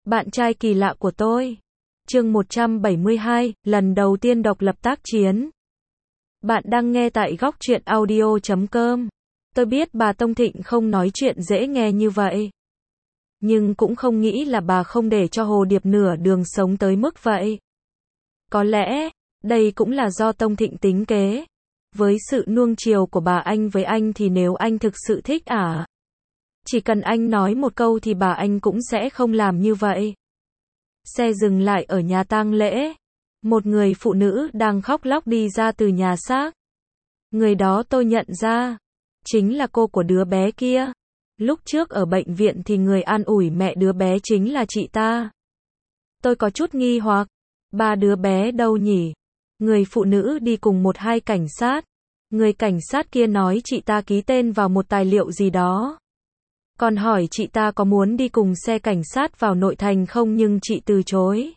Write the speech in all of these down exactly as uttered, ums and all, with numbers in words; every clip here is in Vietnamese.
Bạn trai kỳ lạ của tôi. Chương một trăm bảy mươi hai, lần đầu tiên độc lập tác chiến. Bạn đang nghe tại góc truyện audio chấm com. Tôi biết bà Tông Thịnh không nói chuyện dễ nghe như vậy. Nhưng cũng không nghĩ là bà không để cho Hồ Điệp nửa đường sống tới mức vậy. Có lẽ, đây cũng là do Tông Thịnh tính kế. Với sự nuông chiều của bà anh với anh thì nếu anh thực sự thích ả, chỉ cần anh nói một câu thì bà anh cũng sẽ không làm như vậy. Xe dừng lại ở nhà tang lễ. Một người phụ nữ đang khóc lóc đi ra từ nhà xác. Người đó tôi nhận ra. Chính là cô của đứa bé kia. Lúc trước ở bệnh viện thì người an ủi mẹ đứa bé chính là chị ta. Tôi có chút nghi hoặc. Ba đứa bé đâu nhỉ? Người phụ nữ đi cùng một hai cảnh sát. Người cảnh sát kia nói chị ta ký tên vào một tài liệu gì đó. Còn hỏi chị ta có muốn đi cùng xe cảnh sát vào nội thành không nhưng chị từ chối.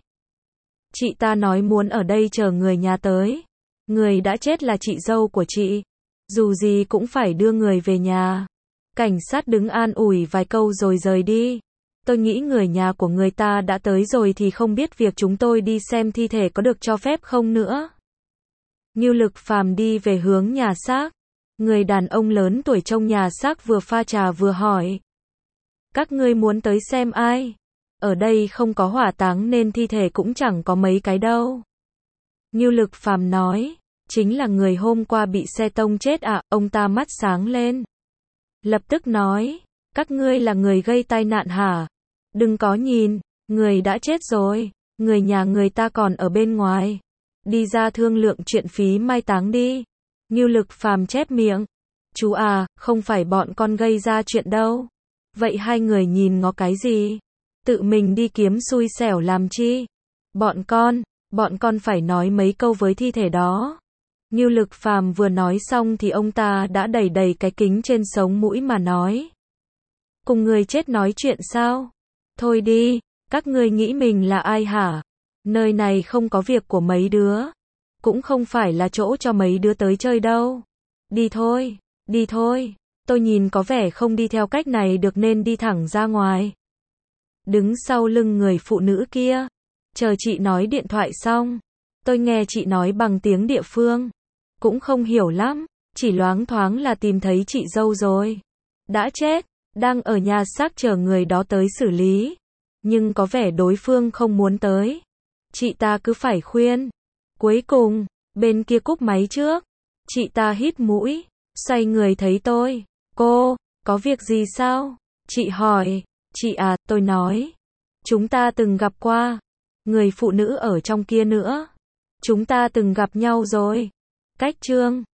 Chị ta nói muốn ở đây chờ người nhà tới. Người đã chết là chị dâu của chị. Dù gì cũng phải đưa người về nhà. Cảnh sát đứng an ủi vài câu rồi rời đi. Tôi nghĩ người nhà của người ta đã tới rồi thì không biết việc chúng tôi đi xem thi thể có được cho phép không nữa. Ngưu Lực Phàm đi về hướng nhà xác. Người đàn ông lớn tuổi trong nhà xác vừa pha trà vừa hỏi. Các ngươi muốn tới xem ai? Ở đây không có hỏa táng nên thi thể cũng chẳng có mấy cái đâu. Ngưu Lực Phàm nói. Chính là người hôm qua bị xe tông chết à? Ông ta mắt sáng lên. Lập tức nói. Các ngươi là người gây tai nạn hả? Đừng có nhìn. Người đã chết rồi. Người nhà người ta còn ở bên ngoài. Đi ra thương lượng chuyện phí mai táng đi. Ngưu Lực Phàm chép miệng. Chú à, không phải bọn con gây ra chuyện đâu. Vậy hai người nhìn ngó cái gì? Tự mình đi kiếm xui xẻo làm chi? Bọn con, bọn con phải nói mấy câu với thi thể đó. Ngưu Lực Phàm vừa nói xong thì ông ta đã đẩy đẩy cái kính trên sống mũi mà nói. Cùng người chết nói chuyện sao? Thôi đi, các ngươi nghĩ mình là ai hả? Nơi này không có việc của mấy đứa. Cũng không phải là chỗ cho mấy đứa tới chơi đâu. Đi thôi, đi thôi. Tôi nhìn có vẻ không đi theo cách này được nên đi thẳng ra ngoài. Đứng sau lưng người phụ nữ kia. Chờ chị nói điện thoại xong. Tôi nghe chị nói bằng tiếng địa phương. Cũng không hiểu lắm. Chỉ loáng thoáng là tìm thấy chị dâu rồi. Đã chết. Đang ở nhà xác chờ người đó tới xử lý. Nhưng có vẻ đối phương không muốn tới. Chị ta cứ phải khuyên. Cuối cùng, bên kia cúp máy trước. Chị ta hít mũi. Xoay người thấy tôi. Cô, có việc gì sao? Chị hỏi. Chị à, tôi nói. Chúng ta từng gặp qua. Người phụ nữ ở trong kia nữa. Chúng ta từng gặp nhau rồi. Cách Trương.